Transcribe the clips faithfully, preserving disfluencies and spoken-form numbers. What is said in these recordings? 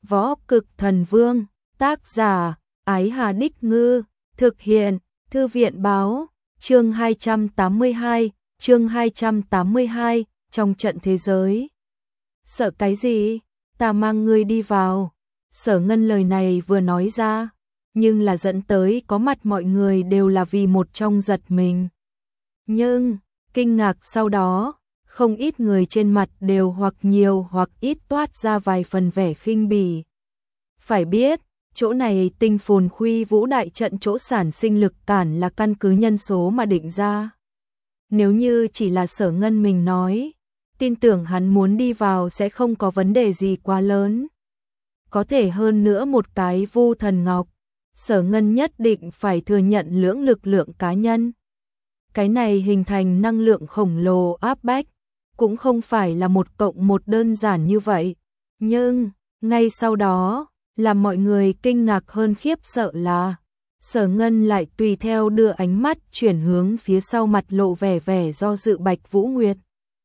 Võ Cực Thần Vương, tác giả, Ái Hà Đích Ngư, thực hiện, Thư viện Báo, chương hai trăm tám mươi hai, chương hai trăm tám mươi hai, trong trận thế giới. Sợ cái gì? Ta mang ngươi đi vào. Sở Ngân lời này vừa nói ra, nhưng là dẫn tới có mặt mọi người đều là vì một trong giật mình. Nhưng, kinh ngạc sau đó, không ít người trên mặt đều hoặc nhiều hoặc ít toát ra vài phần vẻ khinh bỉ. Phải biết, chỗ này Tinh Phồn Khuy Vũ đại trận chỗ sản sinh lực cản là căn cứ nhân số mà định ra. Nếu như chỉ là Sở Ngân mình nói, tin tưởng hắn muốn đi vào sẽ không có vấn đề gì quá lớn. Có thể hơn nữa một cái Vu Thần Ngọc, Sở Ngân nhất định phải thừa nhận lưỡng lực lượng cá nhân. Cái này hình thành năng lượng khổng lồ áp bách, cũng không phải là một cộng một đơn giản như vậy. Nhưng, ngay sau đó, làm mọi người kinh ngạc hơn khiếp sợ là, Sở Ngân lại tùy theo đưa ánh mắt chuyển hướng phía sau mặt lộ vẻ vẻ do dự Bạch Vũ Nguyệt.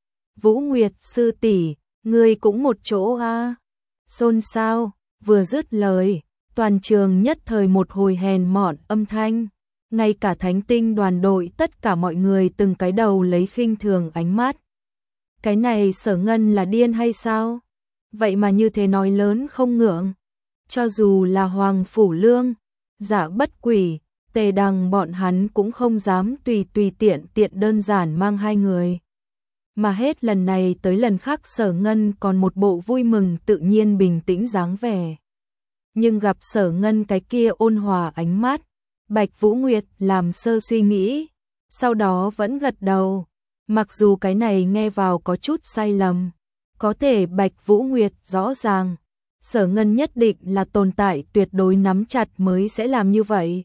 Vũ Nguyệt sư tỷ, ngươi cũng một chỗ a? Xôn xao, vừa dứt lời, toàn trường nhất thời một hồi hèn mọn âm thanh. Ngay cả Thánh Tinh đoàn đội tất cả mọi người từng cái đầu lấy khinh thường ánh mắt. Cái này Sở Ngân là điên hay sao? Vậy mà như thế nói lớn không ngượng. Cho dù là Hoàng Phủ Lương, Dạ Bất Quỷ, Tề Đằng bọn hắn cũng không dám tùy tùy tiện tiện đơn giản mang hai người. Mà hết lần này tới lần khác Sở Ngân còn một bộ vui mừng tự nhiên bình tĩnh dáng vẻ. Nhưng gặp Sở Ngân cái kia ôn hòa ánh mắt, Bạch Vũ Nguyệt làm sơ suy nghĩ, sau đó vẫn gật đầu. Mặc dù cái này nghe vào có chút sai lầm, có thể Bạch Vũ Nguyệt rõ ràng, Sở Ngân nhất định là tồn tại tuyệt đối nắm chặt mới sẽ làm như vậy.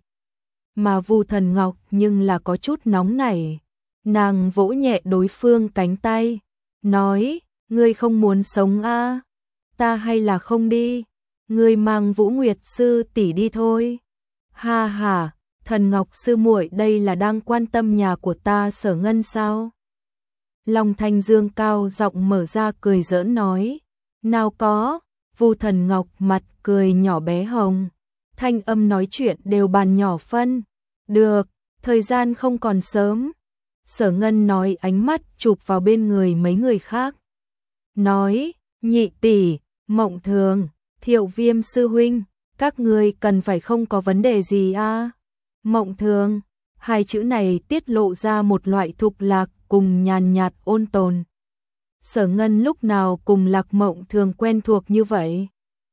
Mà Vu Thần Ngọc nhưng là có chút nóng nảy, nàng vỗ nhẹ đối phương cánh tay, nói, ngươi không muốn sống a? Ta hay là không đi, ngươi mang Vũ Nguyệt sư tỷ đi thôi. Ha ha, Thần Ngọc sư muội đây là đang quan tâm nhà của ta Sở Ngân sao? Long Thanh Dương cao giọng mở ra cười giỡn nói, nào có. Vu Thần Ngọc mặt cười nhỏ bé hồng, thanh âm nói chuyện đều bàn nhỏ phân. Được, thời gian không còn sớm. Sở Ngân nói ánh mắt chụp vào bên người mấy người khác. Nói, nhị tỷ, Mộng Thường, Thiệu Viêm sư huynh, các người cần phải không có vấn đề gì a? À? Mộng Thường, hai chữ này tiết lộ ra một loại thục lạc cùng nhàn nhạt ôn tồn. Sở Ngân lúc nào cùng Lạc Mộng Thường quen thuộc như vậy?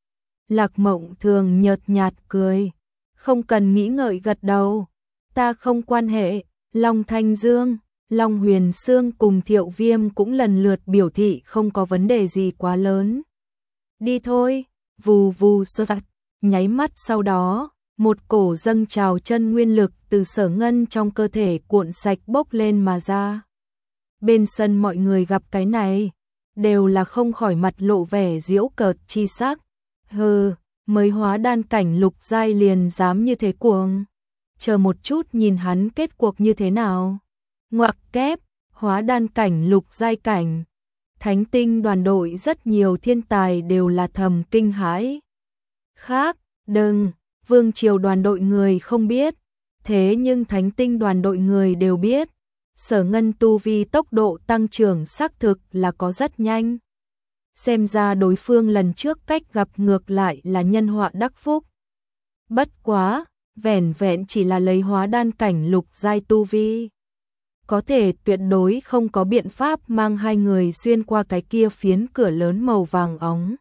Lạc Mộng Thường nhợt nhạt cười, không cần nghĩ ngợi gật đầu. Ta không quan hệ. Long Thanh Dương, Long Huyền Sương cùng Thiệu Viêm cũng lần lượt biểu thị không có vấn đề gì quá lớn. Đi thôi, vù vù sơ tạch, nháy mắt sau đó, một cổ dâng trào chân nguyên lực từ Sở Ngân trong cơ thể cuộn sạch bốc lên mà ra. Bên sân mọi người gặp cái này, đều là không khỏi mặt lộ vẻ giễu cợt chi sắc. Hừ, mới hóa đan cảnh lục giai liền dám như thế cuồng. Chờ một chút nhìn hắn kết cuộc như thế nào. Ngoặc kép, hóa đan cảnh lục giai cảnh. Thánh Tinh đoàn đội rất nhiều thiên tài đều là thầm kinh hãi. Khác, đừng, Vương Triều đoàn đội người không biết. Thế nhưng Thánh Tinh đoàn đội người đều biết. Sở Ngân tu vi tốc độ tăng trưởng xác thực là có rất nhanh. Xem ra đối phương lần trước cách gặp ngược lại là nhân họa đắc phúc. Bất quá, vẻn vẹn chỉ là lấy hóa đan cảnh lục giai tu vi. Có thể tuyệt đối không có biện pháp mang hai người xuyên qua cái kia phiến cửa lớn màu vàng óng.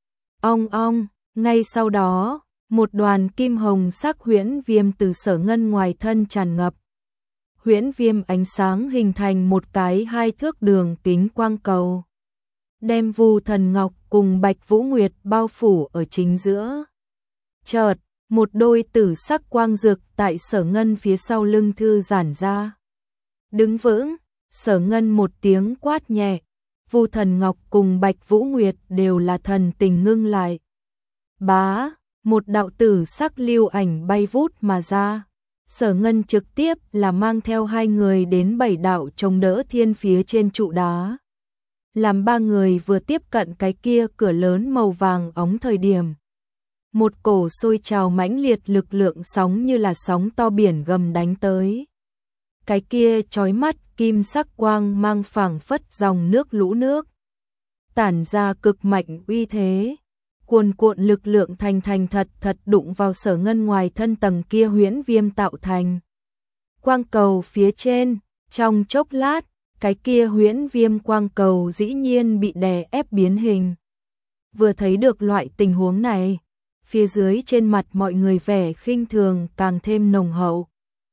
Ong ong, ngay sau đó, một đoàn kim hồng sắc huyễn viêm từ Sở Ngân ngoài thân tràn ngập. Huyễn viêm ánh sáng hình thành một cái hai thước đường kính quang cầu, đem Vu Thần Ngọc cùng Bạch Vũ Nguyệt bao phủ ở chính giữa. Chợt, một đôi tử sắc quang dược tại Sở Ngân phía sau lưng thư giãn ra. Đứng vững, Sở Ngân một tiếng quát nhẹ, Vu Thần Ngọc cùng Bạch Vũ Nguyệt đều là thần tình ngưng lại. Bá, một đạo tử sắc lưu ảnh bay vút mà ra. Sở Ngân trực tiếp là mang theo hai người đến bảy đạo chống đỡ thiên phía trên trụ đá. Làm ba người vừa tiếp cận cái kia cửa lớn màu vàng óng thời điểm, một cổ sôi trào mãnh liệt lực lượng sóng như là sóng to biển gầm đánh tới. Cái kia chói mắt kim sắc quang mang phảng phất dòng nước lũ nước, tản ra cực mạnh uy thế, cuồn cuộn lực lượng thành thành thật thật đụng vào Sở Ngân ngoài thân tầng kia huyễn viêm tạo thành quang cầu phía trên. Trong chốc lát, cái kia huyễn viêm quang cầu dĩ nhiên bị đè ép biến hình. Vừa thấy được loại tình huống này, phía dưới trên mặt mọi người vẻ khinh thường càng thêm nồng hậu.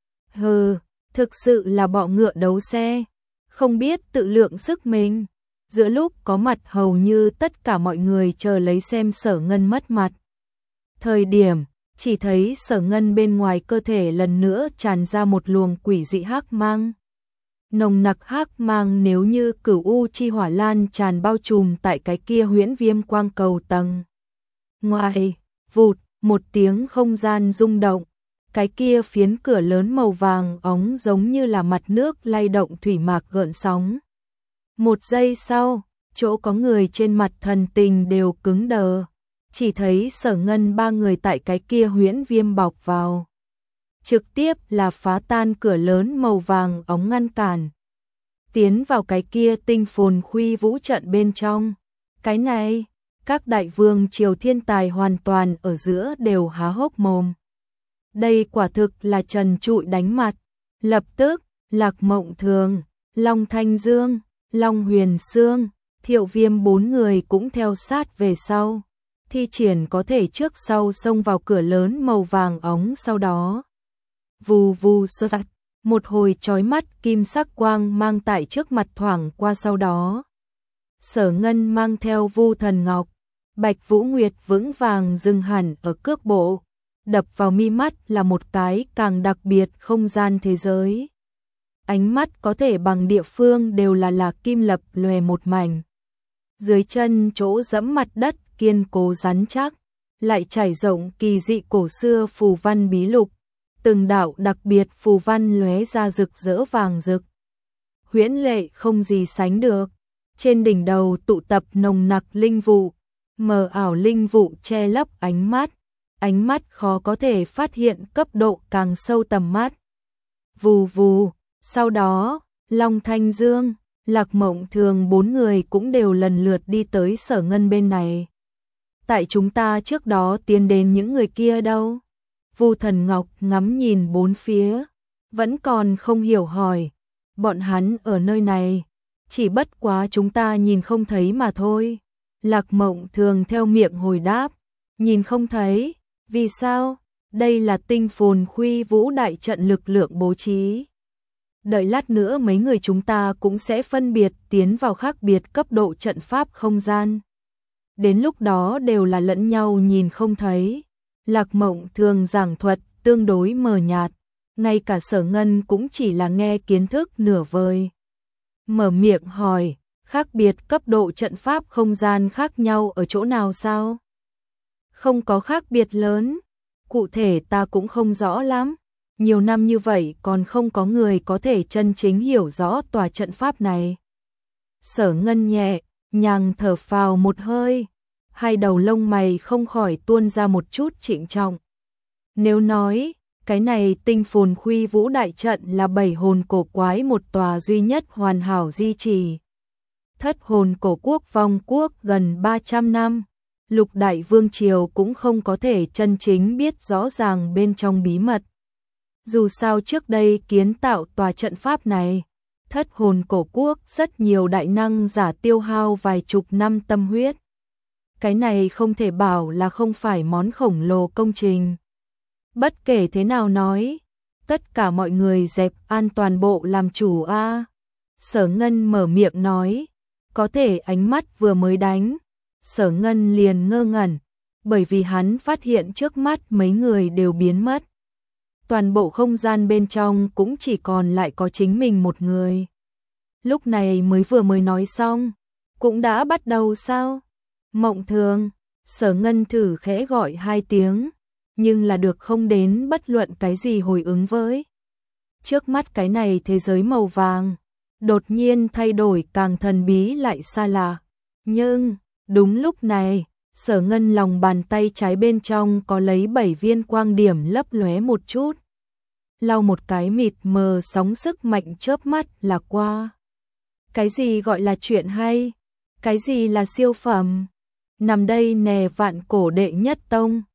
Hừ, thực sự là bọ ngựa đấu xe, không biết tự lượng sức mình. Giữa lúc có mặt hầu như tất cả mọi người chờ lấy xem Sở Ngân mất mặt thời điểm, chỉ thấy Sở Ngân bên ngoài cơ thể lần nữa tràn ra một luồng quỷ dị hắc mang. Nồng nặc hắc mang nếu như cửu u chi hỏa lan tràn bao trùm tại cái kia huyễn viêm quang cầu tầng ngoài. Vụt, một tiếng không gian rung động, cái kia phiến cửa lớn màu vàng óng giống như là mặt nước lay động thủy mạc gợn sóng. Một giây sau, chỗ có người trên mặt thần tình đều cứng đờ, chỉ thấy Sở Ngân ba người tại cái kia huyễn viêm bọc vào, trực tiếp là phá tan cửa lớn màu vàng óng ngăn cản, tiến vào cái kia tinh phồn khuy vũ trận bên trong. Cái này, các đại vương triều thiên tài hoàn toàn ở giữa đều há hốc mồm. Đây quả thực là trần trụi đánh mặt. Lập tức, Lạc Mộng Thường, Long Thanh Dương, Long Huyền Sương, Thiệu Viêm bốn người cũng theo sát về sau, thi triển có thể trước sau xông vào cửa lớn màu vàng óng. Sau đó, vù vù sơ tạt, một hồi chói mắt kim sắc quang mang tại trước mặt thoảng qua. Sau đó, Sở Ngân mang theo Vu Thần Ngọc, Bạch Vũ Nguyệt vững vàng dừng hẳn ở cước bộ, đập vào mi mắt là một cái càng đặc biệt không gian thế giới. Ánh mắt có thể bằng địa phương đều là là kim lập lòe một mảnh. Dưới chân chỗ dẫm mặt đất kiên cố rắn chắc, lại trải rộng kỳ dị cổ xưa phù văn bí lục, từng đạo đặc biệt phù văn lóe ra rực rỡ vàng rực, huyễn lệ không gì sánh được. Trên đỉnh đầu tụ tập nồng nặc linh vụ, mờ ảo linh vụ che lấp ánh mắt, ánh mắt khó có thể phát hiện cấp độ càng sâu tầm mắt. Vù vù, sau đó, Long Thanh Dương, Lạc Mộng Thường bốn người cũng đều lần lượt đi tới Sở Ngân bên này. Tại chúng ta trước đó tiến đến những người kia đâu? Vu Thần Ngọc ngắm nhìn bốn phía, vẫn còn không hiểu hỏi. Bọn hắn ở nơi này, chỉ bất quá chúng ta nhìn không thấy mà thôi. Lạc Mộng Thường theo miệng hồi đáp, nhìn không thấy, vì sao? Đây là tinh phồn khuy vũ đại trận lực lượng bố trí. Đợi lát nữa mấy người chúng ta cũng sẽ phân biệt tiến vào khác biệt cấp độ trận pháp không gian. Đến lúc đó đều là lẫn nhau nhìn không thấy. Lạc Mộng Thường giảng thuật tương đối mờ nhạt, ngay cả Sở Ngân cũng chỉ là nghe kiến thức nửa vời. Mở miệng hỏi, khác biệt cấp độ trận pháp không gian khác nhau ở chỗ nào sao? Không có khác biệt lớn, cụ thể ta cũng không rõ lắm. Nhiều năm như vậy còn không có người có thể chân chính hiểu rõ tòa trận pháp này. Sở Ngân nhẹ nhàng thở phào một hơi, hai đầu lông mày không khỏi tuôn ra một chút trịnh trọng. Nếu nói, cái này tinh phồn khuy vũ đại trận là bảy hồn cổ quái một tòa duy nhất hoàn hảo di trì. Thất hồn cổ quốc vong quốc gần ba trăm năm, lục đại vương triều cũng không có thể chân chính biết rõ ràng bên trong bí mật. Dù sao trước đây kiến tạo tòa trận pháp này, thất hồn cổ quốc rất nhiều đại năng giả tiêu hao vài chục năm tâm huyết. Cái này không thể bảo là không phải món khổng lồ công trình. Bất kể thế nào nói, tất cả mọi người dẹp an toàn bộ làm chủ a. Sở Ngân mở miệng nói, có thể ánh mắt vừa mới đánh, Sở Ngân liền ngơ ngẩn, bởi vì hắn phát hiện trước mắt mấy người đều biến mất. Toàn bộ không gian bên trong cũng chỉ còn lại có chính mình một người. Lúc này mới vừa mới nói xong, cũng đã bắt đầu sao? Mộng Thường, Sở Ngân thử khẽ gọi hai tiếng, nhưng là được không đến bất luận cái gì hồi ứng với. Trước mắt cái này thế giới màu vàng, đột nhiên thay đổi càng thần bí lại xa lạ. Nhưng, đúng lúc này, Sở Ngân lòng bàn tay trái bên trong có lấy bảy viên quang điểm lấp lóe một chút. Lau một cái mịt mờ sóng sức mạnh chớp mắt là qua. Cái gì gọi là chuyện hay? Cái gì là siêu phẩm? Nằm đây nè vạn cổ đệ nhất tông.